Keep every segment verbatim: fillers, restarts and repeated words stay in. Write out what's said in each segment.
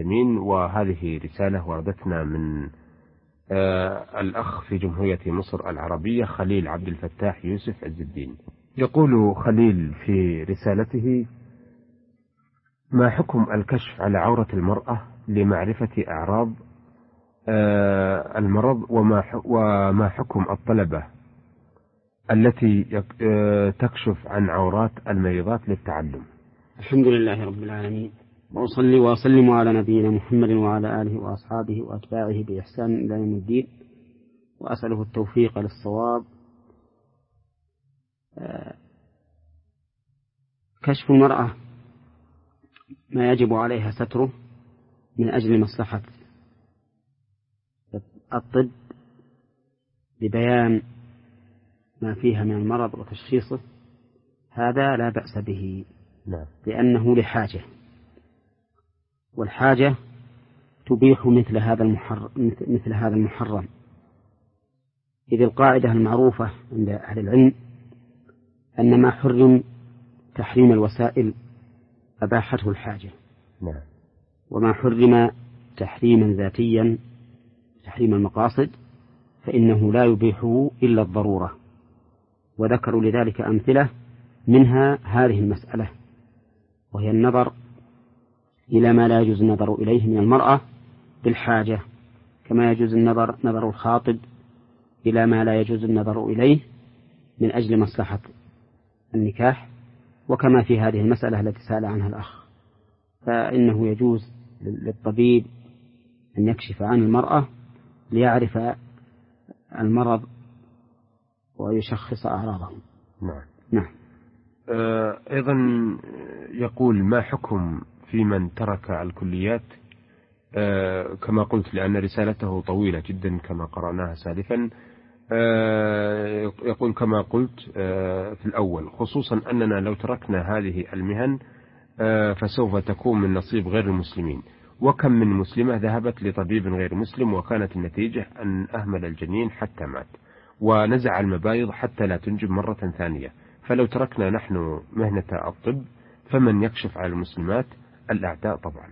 المستمعين. وهذه رسالة وردتنا من آه الأخ في جمهورية مصر العربية خليل عبد الفتاح يوسف عز الدين. يقول خليل في رسالته: ما حكم الكشف على عورة المرأة لمعرفة أعراض آه المرض، وما وما حكم الطلبة التي آه تكشف عن عورات المريضات للتعلم؟ الحمد لله رب العالمين، وأصلي وأسلم على نبينا محمد وعلى آله وأصحابه وأتباعه بإحسان إلى يوم الدين، وأسأله التوفيق للصواب. كشف المرأة ما يجب عليها ستره من أجل مصلحة الطب لبيان ما فيها من المرض وتشخيصه، هذا لا بأس به، لأنه لحاجة، والحاجة تبيح مثل هذا المحرم مثل هذا المحرم إذ القاعدة المعروفة عند أهل العلم أن ما حرم تحريم الوسائل أباحته الحاجة، وما حرم تحريما ذاتيا تحريم المقاصد فإنه لا يبيحه إلا الضرورة. وذكروا لذلك أمثلة، منها هذه المسألة، وهي النظر إلى ما لا يجوز النظر إليه من المرأة بالحاجة، كما يجوز النظر نظر الخاطب إلى ما لا يجوز النظر إليه من أجل مصلحة النكاح، وكما في هذه المسألة التي سأل عنها الأخ، فإنه يجوز للطبيب أن يكشف عن المرأة ليعرف المرض ويشخص أعراضه. نعم. نعم. آه أيضا يقول: ما حكم في من ترك الكليات؟ آه كما قلت، لأن رسالته طويلة جدا كما قرأناها سالفا. آه يقول كما قلت آه في الأول، خصوصا أننا لو تركنا هذه المهن آه فسوف تكون من نصيب غير المسلمين، وكم من مسلمة ذهبت لطبيب غير مسلم وكانت النتيجة أن أهمل الجنين حتى مات، ونزع المبايض حتى لا تنجب مرة ثانية. فلو تركنا نحن مهنة الطب فمن يكشف على المسلمات؟ الأعداء طبعا.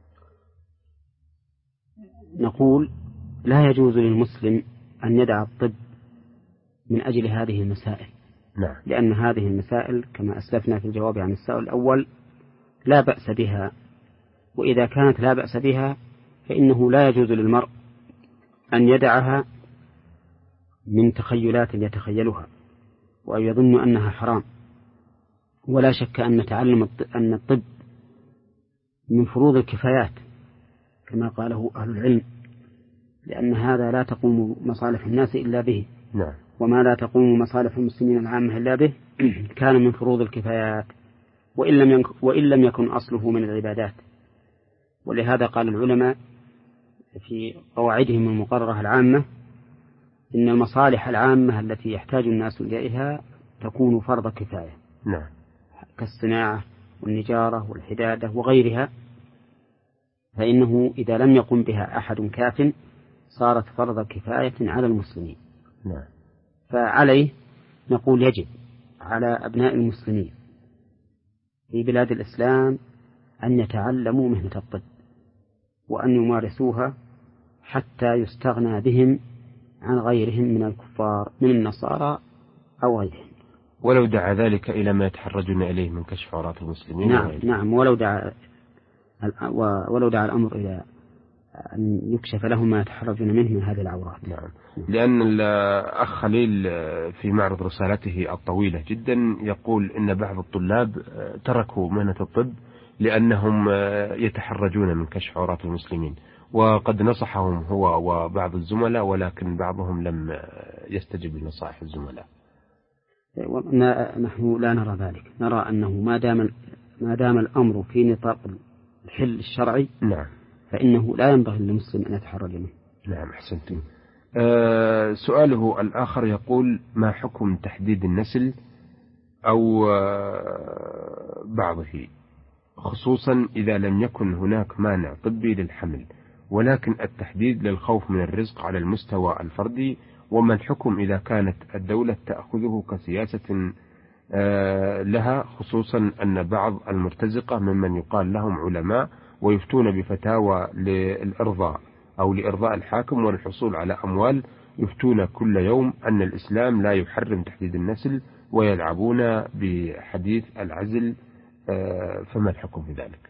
نقول: لا يجوز للمسلم أن يدع الطب من أجل هذه المسائل. نعم. لأن هذه المسائل كما أسلفنا في الجواب عن السؤال الأول لا بأس بها، وإذا كانت لا بأس بها فإنه لا يجوز للمرء أن يدعها من تخيلات يتخيلها وأن يظن أنها حرام. ولا شك أن تعلم أن الطب من فروض الكفايات كما قاله أهل العلم، لأن هذا لا تقوم مصالح الناس إلا به. نعم. وما لا تقوم مصالح المسلمين العامة إلا به كان من فروض الكفايات، وإن لم يكن, وإن لم يكن أصله من العبادات. ولهذا قال العلماء في قواعدهم المقررة العامة إن المصالح العامة التي يحتاج الناس إليها تكون فرض كفاية. نعم. كالصناعة والنجارة والحدادة وغيرها، فإنه إذا لم يقم بها أحد كاف صارت فرض كفاية على المسلمين. نعم. فعليه نقول يجب على أبناء المسلمين في بلاد الإسلام أن يتعلموا مهنة الطب وأن يمارسوها حتى يستغنى بهم عن غيرهم من الكفار من النصارى أو غيرهم، ولو دعا ذلك إلى ما يتحرجون إليه من كشف عورات المسلمين. نعم. وغيره. نعم. ولو دعا ولو دعا الأمر إلى أن يكشف لهم ما يتحرجون منه من هذه العورات. نعم. لأن الأخ خليل في معرض رسالته الطويلة جدا يقول إن بعض الطلاب تركوا مهنة الطب لأنهم يتحرجون من كشف عورات المسلمين، وقد نصحهم هو وبعض الزملاء، ولكن بعضهم لم يستجب لنصائح الزملاء. نحن لا نرى ذلك، نرى أنه ما دام ما دام الأمر في نطاق الحل الشرعي، نعم، فإنه لا ينبغي للمسلم أن يتحرج منه. نعم، أحسنتم. أه سؤاله الآخر يقول: ما حكم تحديد النسل أو أه بعضه، خصوصا إذا لم يكن هناك مانع طبي للحمل، ولكن التحديد للخوف من الرزق على المستوى الفردي؟ وما الحكم إذا كانت الدولة تأخذه كسياسة أه لها، خصوصا أن بعض المرتزقة ممن يقال لهم علماء ويفتون بفتاوى للإرضاء أو لإرضاء الحاكم والحصول على أموال، يفتون كل يوم أن الإسلام لا يحرم تحديد النسل، ويلعبون بحديث العزل. فما الحكم في ذلك؟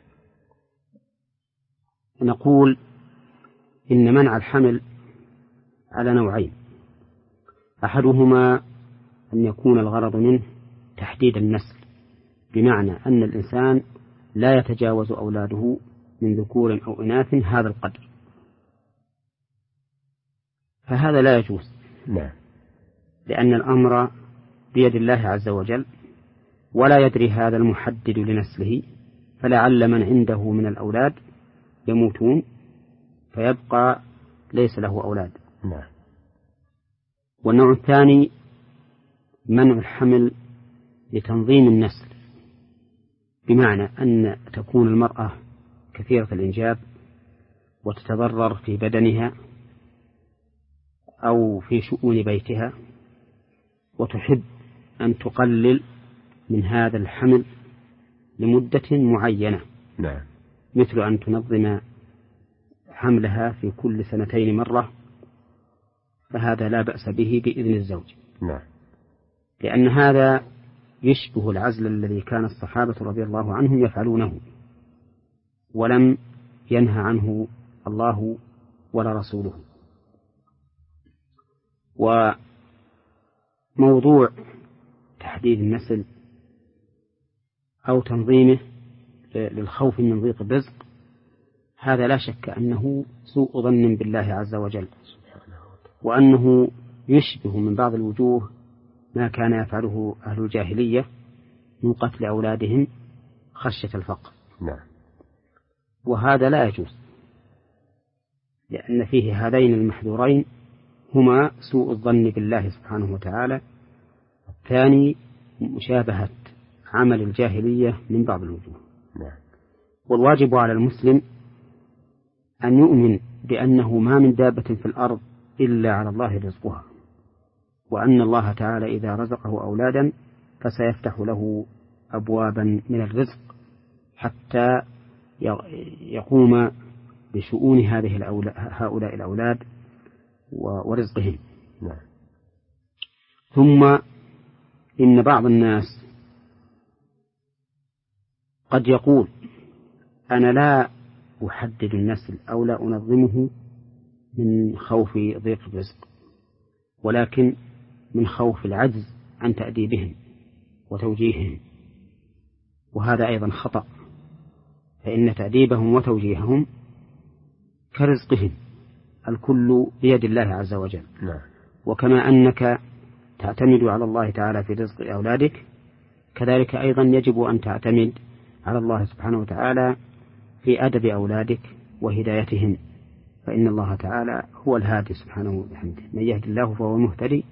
نقول إن منع الحمل على نوعين: أحدهما أن يكون الغرض منه تحديد النسل، بمعنى أن الإنسان لا يتجاوز أولاده من ذكور أو إناث هذا القدر، فهذا لا يجوز. لا. لأن الأمر بيد الله عز وجل، ولا يدري هذا المحدد لنسله، فلعل من عنده من الأولاد يموتون فيبقى ليس له أولاد. لا. والنوع الثاني منع الحمل لتنظيم النسل، بمعنى أن تكون المرأة كثيرة الإنجاب وتتضرر في بدنها أو في شؤون بيتها، وتحب أن تقلل من هذا الحمل لمدة معينة. نعم. مثل أن تنظم حملها في كل سنتين مرة، فهذا لا بأس به بإذن الزوج. نعم. لأن هذا يشبه العزل الذي كان الصحابة رضي الله عنهم يفعلونه، ولم ينهى عنه الله ولا رسوله. وموضوع تحديد النسل أو تنظيمه للخوف من ضيق الرزق، هذا لا شك أنه سوء ظن بالله عز وجل، وأنه يشبه من بعض الوجوه ما كان يفعله أهل الجاهلية من قتل أولادهم خشية الفقر. نعم. وهذا لا يجوز، لأن فيه هذين المحذورين هما سوء الظن بالله سبحانه وتعالى، الثاني مشابهة عمل الجاهلية من بعض الوجوه. نعم. والواجب على المسلم أن يؤمن بأنه ما من دابة في الأرض إلا على الله رزقها، وأن الله تعالى إذا رزقه أولادا فسيفتح له أبوابا من الرزق حتى يقوم بشؤون هذه هؤلاء الأولاد ورزقهم. نعم. ثم إن بعض الناس قد يقول: أنا لا أحدد النسل أو لا أنظمه من خوف ضيق الرزق، ولكن من خوف العجز عن تأديبهم وتوجيههم، وهذا أيضا خطأ، فإن تأديبهم وتوجيههم كرزقهم، الكل بيد الله عز وجل. نعم. وكما أنك تعتمد على الله تعالى في رزق أولادك، كذلك أيضا يجب أن تعتمد على الله سبحانه وتعالى في أدب أولادك وهدايتهم، فإن الله تعالى هو الهادي سبحانه وبحمده، من يهد الله فهو المهتدي.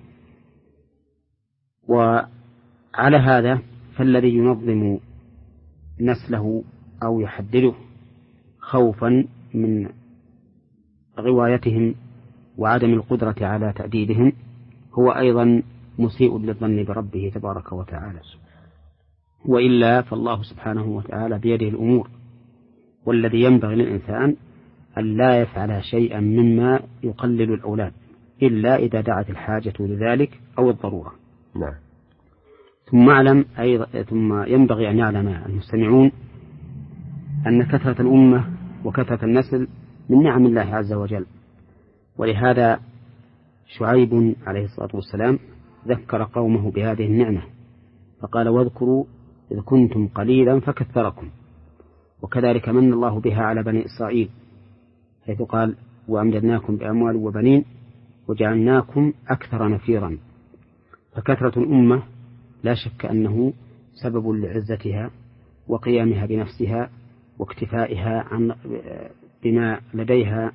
وعلى هذا فالذي ينظم نسله أو يحدده خوفا من غوايتهم وعدم القدرة على تأديبهم هو أيضا مسيء للظن بربه تبارك وتعالى، وإلا فالله سبحانه وتعالى بيده الأمور، والذي ينبغي للإنسان أن لا يفعل شيئا مما يقلل الأولاد إلا إذا دعت الحاجة لذلك أو الضرورة. نعم. ثم أعلم أيضا ثم ينبغي أن يعلم المستمعون أن كثرة الأمة وكثرة النسل من نعم الله عز وجل، ولهذا شعيب عليه الصلاة والسلام ذكر قومه بهذه النعمة فقال: واذكروا إذ كنتم قليلا فكثركم. وكذلك من الله بها على بني إسرائيل، حيث قال: وأمددناكم بأموال وبنين وجعلناكم أكثر نفيرا. فكثرة الأمة لا شك أنه سبب لعزتها وقيامها بنفسها واكتفائها عن بما لديها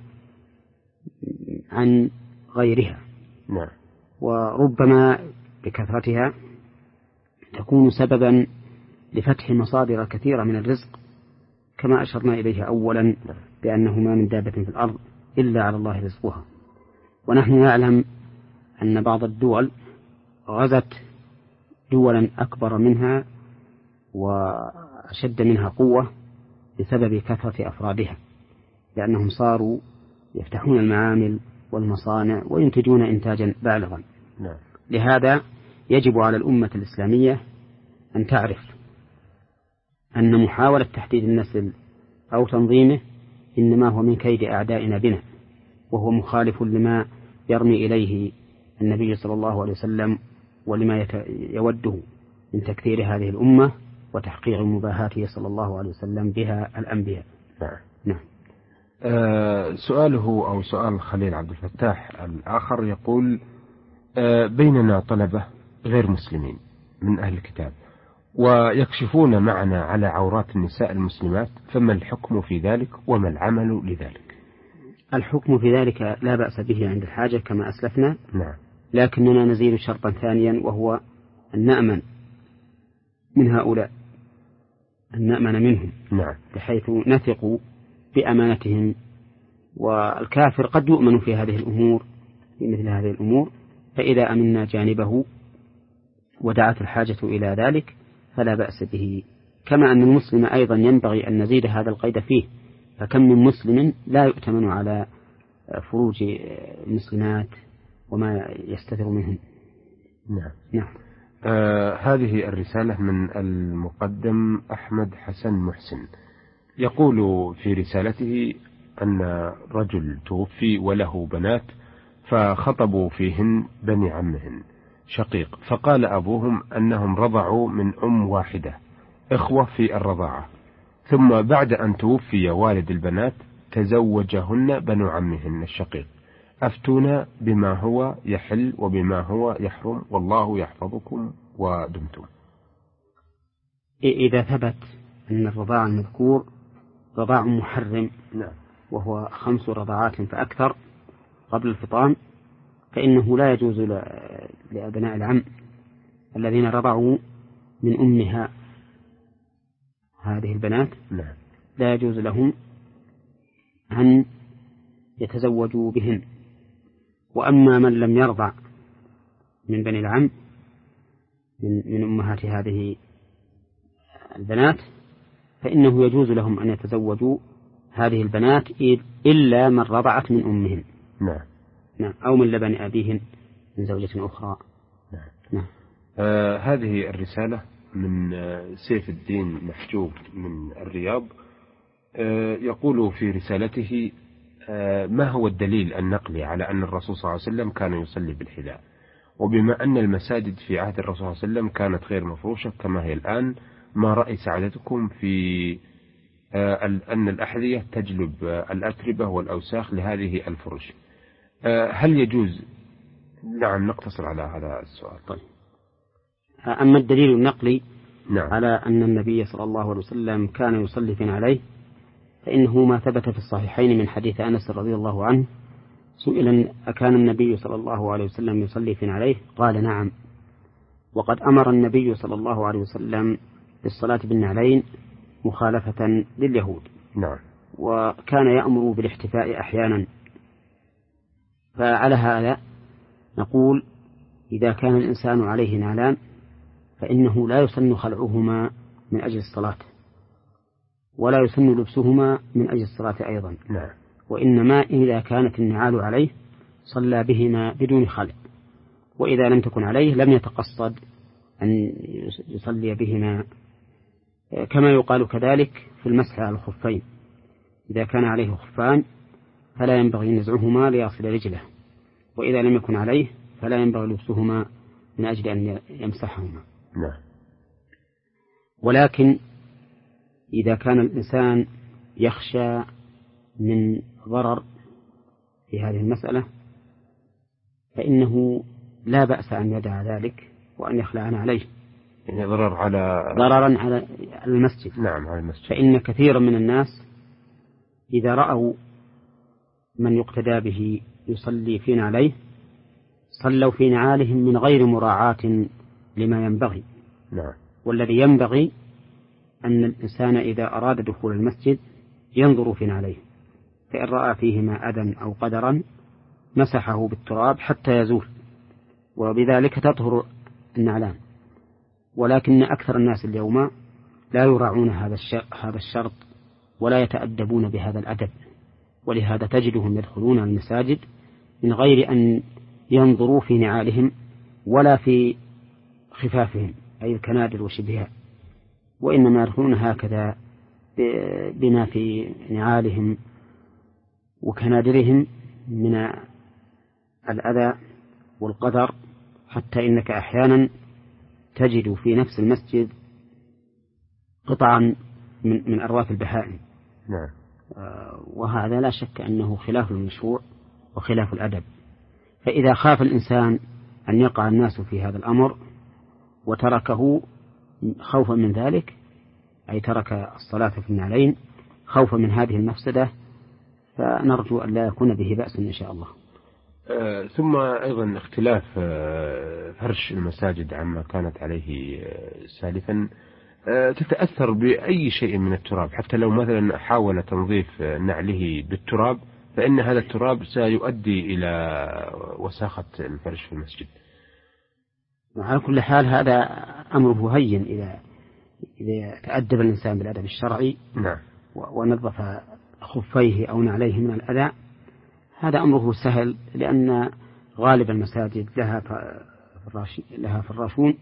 عن غيرها. نعم. وربما بكثرتها تكون سببا لفتح مصادر كثيرة من الرزق، كما أشرنا إليه أولا بأنه ما من دابة في الأرض إلا على الله رزقها. ونحن نعلم أن بعض الدول غزت دولا أكبر منها وأشد منها قوة بسبب كثرة أفرادها، لأنهم صاروا يفتحون المعامل والمصانع وينتجون إنتاجا بالغا. نعم. لهذا يجب على الأمة الإسلامية أن تعرف أن محاولة تحديد النسل أو تنظيمه إنما هو من كيد أعدائنا بنا، وهو مخالف لما يرمي إليه النبي صلى الله عليه وسلم ولما يوده من تكثير هذه الأمة وتحقيق مباهاته صلى الله عليه وسلم بها الأنبياء. نعم. نعم. آه سؤاله أو سؤال خليل عبد الفتاح الآخر يقول: آه بيننا طلبة غير مسلمين من أهل الكتاب ويكشفون معنا على عورات النساء المسلمات، فما الحكم في ذلك وما العمل لذلك؟ الحكم في ذلك لا بأس به عند الحاجة كما أسلفنا. نعم. لكننا نزيد شرطا ثانيا، وهو أن نأمن من هؤلاء، أن نأمن منهم. نعم. بحيث نثق بأمانتهم. والكافر قد يؤمن في هذه الأمور، في مثل هذه الأمور، فإذا أمنا جانبه ودعت الحاجة إلى ذلك فلا بأس به. كما أن المسلم أيضا ينبغي أن نزيد هذا القيد فيه، فكم من مسلم لا يؤتمن على فروج المسلمات وما يستتر منهم. نعم. نعم. آه هذه الرسالة من المقدم أحمد حسن محسن، يقول في رسالته أن رجل توفي وله بنات فخطبوا فيهن بني عمهن شقيق، فقال أبوهم أنهم رضعوا من أم واحدة إخوة في الرضاعة، ثم بعد أن توفي والد البنات تزوجهن بنو عمهن الشقيق، أفتونا بما هو يحل وبما هو يحرم، والله يحفظكم ودمتم. إذا ثبت أن الرضاع المذكور رضاع محرم، نعم، وهو خمس رضاعات فأكثر قبل الفطام، فإنه لا يجوز لأبناء العم الذين رضعوا من أمها هذه البنات، نعم، لا يجوز لهم أن يتزوجوا بهن. وأما من لم يرضع من بني العم من, من أمهات هذه البنات فإنه يجوز لهم أن يتزوجوا هذه البنات إلا من رضعت من أمهن. نعم. نعم. أو من لبن أبيهن من زوجة أخرى. نعم. نعم. آه هذه الرسالة من سيف الدين محجوب من الرياض، آه يقول في رسالته: آه ما هو الدليل النقلي على أن الرسول صلى الله عليه وسلم كان يصلي بالحذاء؟ وبما أن المساجد في عهد الرسول صلى الله عليه وسلم كانت غير مفروشة كما هي الآن، ما رأي سعادتكم في آه أن الأحذية تجلب آه الأتربة والأوساخ لهذه الفرش؟ آه هل يجوز؟ نعم، نقتصر على هذا السؤال. طيب. أما الدليل النقلي نعم. على أن النبي صلى الله عليه وسلم كان يصلي في عليه، فإنه ما ثبت في الصحيحين من حديث أنس رضي الله عنه، سئل: أكان النبي صلى الله عليه وسلم يصلي في عليه؟ قال: نعم. وقد أمر النبي صلى الله عليه وسلم بالصلاة بالنعلين مخالفة لليهود. نعم. وكان يأمر بالاحتفاء أحيانا. فعلى هذا نقول: إذا كان الإنسان عليه نعلان فإنه لا يسن خلعهما من أجل الصلاة، ولا يسن لبسهما من أجل الصلاة أيضا. نعم. وإنما إذا كانت النعال عليه صلى بهما بدون خلع، وإذا لم تكن عليه لم يتقصد أن يصلي بهما. كما يقال كذلك في المسح على الخفين، إذا كان عليه خفان فلا ينبغي نزعهما ليصل رجله، وإذا لم يكن عليه فلا ينبغي لبسهما من أجل أن يمسحهما. نعم. ولكن إذا كان الإنسان يخشى من ضرر في هذه المسألة فإنه لا بأس أن يدع ذلك وأن يخلعنا عليه، يعني ضرر على ضررا على المسجد. نعم، على المسجد. فإن كثيرا من الناس إذا رأوا من يقتدى به يصلي في نعليه صلوا في نعالهم من غير مراعاة لما ينبغي. نعم. والذي ينبغي أن الإنسان إذا أراد دخول المسجد ينظر في نعليه، فإن رأى فيهما أذى أو قدرا مسحه بالتراب حتى يزول، وبذلك تطهر النعلان. ولكن أكثر الناس اليوم لا يراعون هذا هذا الشرط ولا يتأدبون بهذا الأدب، ولهذا تجدهم يدخلون المساجد من غير أن ينظروا في نعالهم ولا في خفافهم أي الكنادر وشبهها، وإنما يدخلون هكذا بما في نعالهم وكنادرهم من الأذى والقدر، حتى إنك أحيانا تجد في نفس المسجد قطعا من, من أرواث البهائم. نعم. وهذا لا شك أنه خلاف المشروع وخلاف الأدب. فإذا خاف الإنسان أن يقع الناس في هذا الأمر وتركه خوفا من ذلك، أي ترك الصلاة في النعلين خوفا من هذه المفسدة، فنرجو أن لا يكون به بأس إن شاء الله. آه ثم أيضا اختلاف آه فرش المساجد عما كانت عليه آه سالفا، آه تتأثر بأي شيء من التراب، حتى لو مثلا حاول تنظيف نعله بالتراب فإن هذا التراب سيؤدي إلى وساخة الفرش في المسجد. وعلى كل حال هذا أمره هين إذا إذا تأدب الإنسان بالأدب الشرعي. نعم. ونظف خفيه أو نعليه من الأذى، هذا أمره سهل، لأن غالب المساجد لها لها فراشون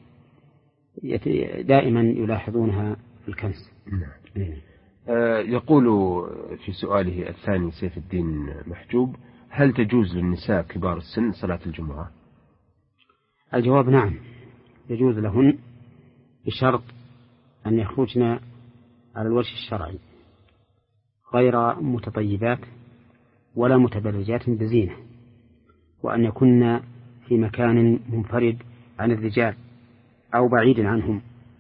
دائما يلاحظونها في الكنس. نعم. آه يقول في سؤاله الثاني سيف الدين محجوب: هل تجوز للنساء كبار السن صلاة الجمعة؟ الجواب نعم، يجوز لهن بشرط أن يخرجن على الوجه الشرعي غير متطيبات ولا متبرجات بزينة، وأن يكن في مكان منفرد عن الرجال أو بعيد عنهم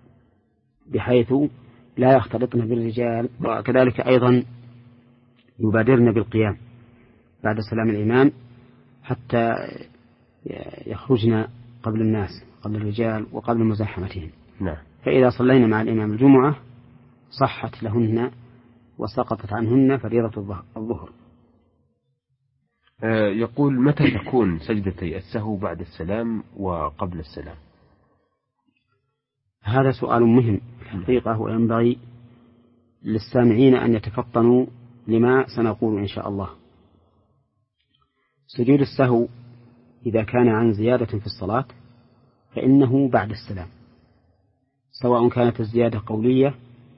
بحيث لا يختلطن بالرجال، وكذلك أيضا يبادرن بالقيام بعد سلام الإمام حتى يخرجن قبل الناس، قبل الرجال وقبل مزاحمتهم. نعم. فإذا صلينا مع الإمام الجمعة صحت لهن وسقطت عنهن فريضة الظهر. يقول: متى تكون سجدتي السهو بعد السلام وقبل السلام؟ هذا سؤال مهم الحقيقة، وينبغي للسامعين أن يتفطنوا لما سنقول إن شاء الله. سجود السهو إذا كان عن زيادة في الصلاة فإنه بعد السلام، سواء كانت الزيادة قولية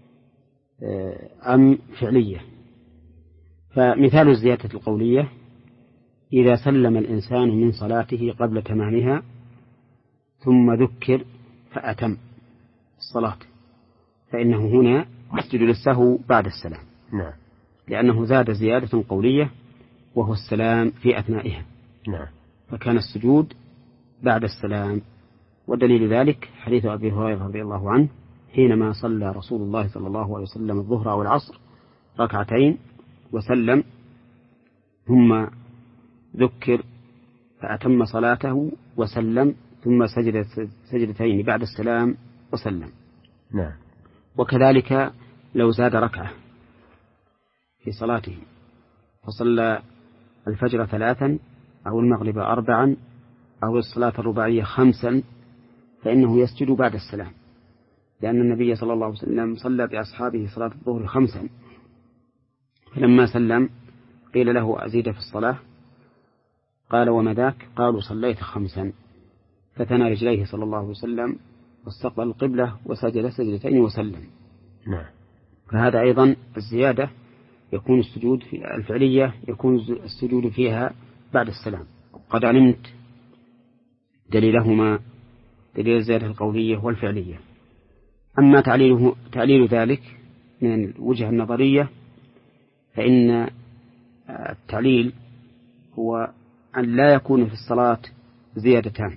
أم فعلية. فمثال الزيادة القولية: إذا سلم الإنسان من صلاته قبل تمامها ثم ذكر فأتم الصلاة فإنه هنا يسجد للسهو بعد السلام. نعم. لأنه زاد زيادة قولية وهو السلام في أثنائها. نعم. فكان السجود بعد السلام. ودليل ذلك حديث أبي هريرة رضي الله عنه حينما صلى رسول الله صلى الله عليه وسلم الظهر أو العصر ركعتين وسلم ثم ذكر فأتم صلاته وسلم ثم سجد سجدتين بعد السلام وسلم. نعم. وكذلك لو زاد ركعة في صلاته فصلى الفجر ثلاثا أو المغرب أربعا أو الصلاة الرباعية خمسا فإنه يسجد بعد السلام، لأن النبي صلى الله عليه وسلم صلى بأصحابه صلاة الظهر خمسا، فلما سلم قيل له: أزيد في الصلاة؟ قال: وما ذاك؟ قالوا: صليت خمسا. فثنى رجليه صلى الله عليه وسلم واستقبل القبلة وسجد سجدتين وسلم. نعم. فهذا أيضا الزيادة يكون السجود في الفعلية يكون السجود فيها بعد السلام. قد علمت دليلهما، دليل الزيادة القولية والفعلية. أما تعليله تعليل ذلك من الوجهة النظرية فإن التعليل هو أن لا يكون في الصلاة زيادتان،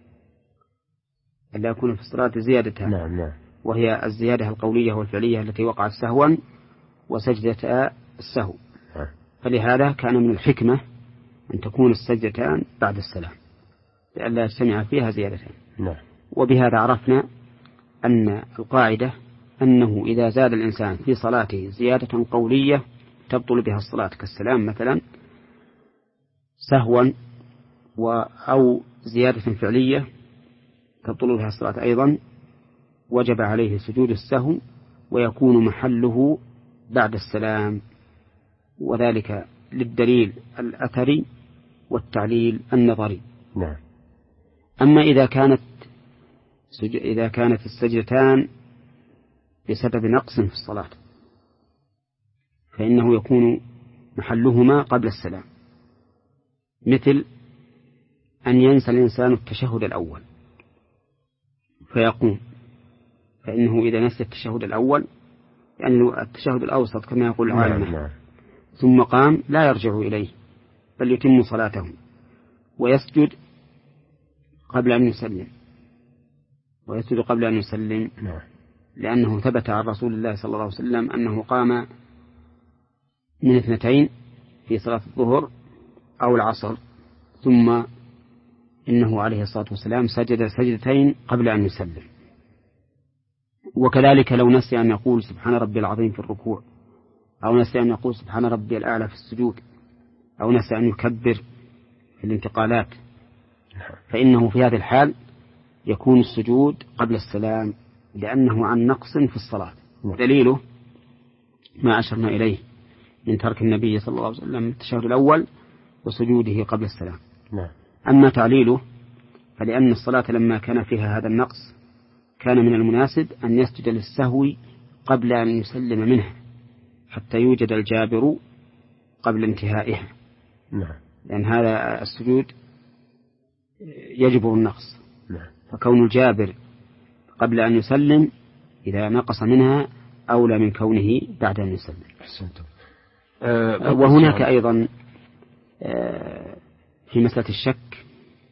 أن لا يكون في الصلاة زيادتان. نعم. نعم. وهي الزيادة القولية والفعلية التي وقعت سهوا وسجدة السهو. نعم. فلهذا كان من الحكمة أن تكون السجدتان بعد السلام لئلا يجتمع فيها زيادتان. نعم. وبهذا عرفنا أن القاعدة أنه إذا زاد الإنسان في صلاته زيادة قولية تبطل بها الصلاة كالسلام مثلا سهوا، أو زيادة فعلية تبطل بها الصلاة أيضا، وجب عليه سجود السهو ويكون محله بعد السلام، وذلك للدليل الأثري والتعليل النظري. نعم. أما إذا كانت إذا كانت السجدتان بسبب نقص في الصلاة فإنه يكون محلهما قبل السلام، مثل أن ينسى الإنسان التشهد الأول فيقوم، فإنه إذا نسي التشهد الأول يعني التشهد الأوسط كما يقول العالم ثم قام لا يرجع إليه بل يتم صلاته ويسجد قبل أن يسلم ويسجد قبل أن يسلم لأنه ثبت عن رسول الله صلى الله عليه وسلم أنه قام من اثنتين في صلاة الظهر أو العصر ثم إنه عليه الصلاة والسلام سجد سجدتين قبل أن يسلم. وكذلك لو نسي أن يقول سبحان ربي العظيم في الركوع، أو نسي أن يقول سبحان ربي الأعلى في السجود، أو نسي أن يكبر في الانتقالات، فإنه في هذه الحال يكون السجود قبل السلام لأنه عن نقص في الصلاة. دليله ما أشرنا إليه من ترك النبي صلى الله عليه وسلم التشهد الأول وسجوده قبل السلام. أما تعليله فلأن الصلاة لما كان فيها هذا النقص كان من المناسب أن يسجد للسهو قبل أن يسلم منه حتى يوجد الجابر قبل انتهائها، لأن هذا السجود يجبر النقص، فكون الجابر قبل أن يسلم إذا نقص منها أولى من كونه بعد أن يسلم. أه وهناك أيضا أه في مسألة الشك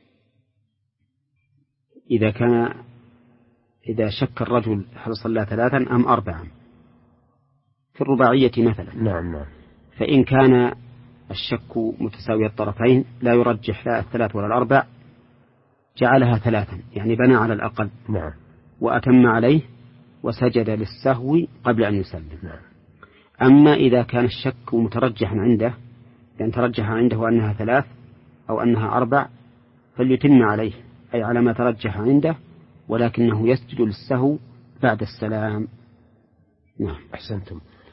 إذا كان إذا شك الرجل هل صلى ثلاثا أم أربعا في الرباعية مثلا، نعم نعم، فإن كان الشك متساوي الطرفين لا يرجح لا الثلاث ولا الأربع جعلها ثلاثا يعني بنى على الأقل، نعم، وأتم عليه وسجد للسهو قبل أن يسلم. نعم. أما إذا كان الشك مترجحا عنده لأن ترجح عنده أنها ثلاث أو أنها أربع فليتم عليه أي على ما ترجح عنده، ولكنه يسجد للسهو بعد السلام. نعم. أحسنتم.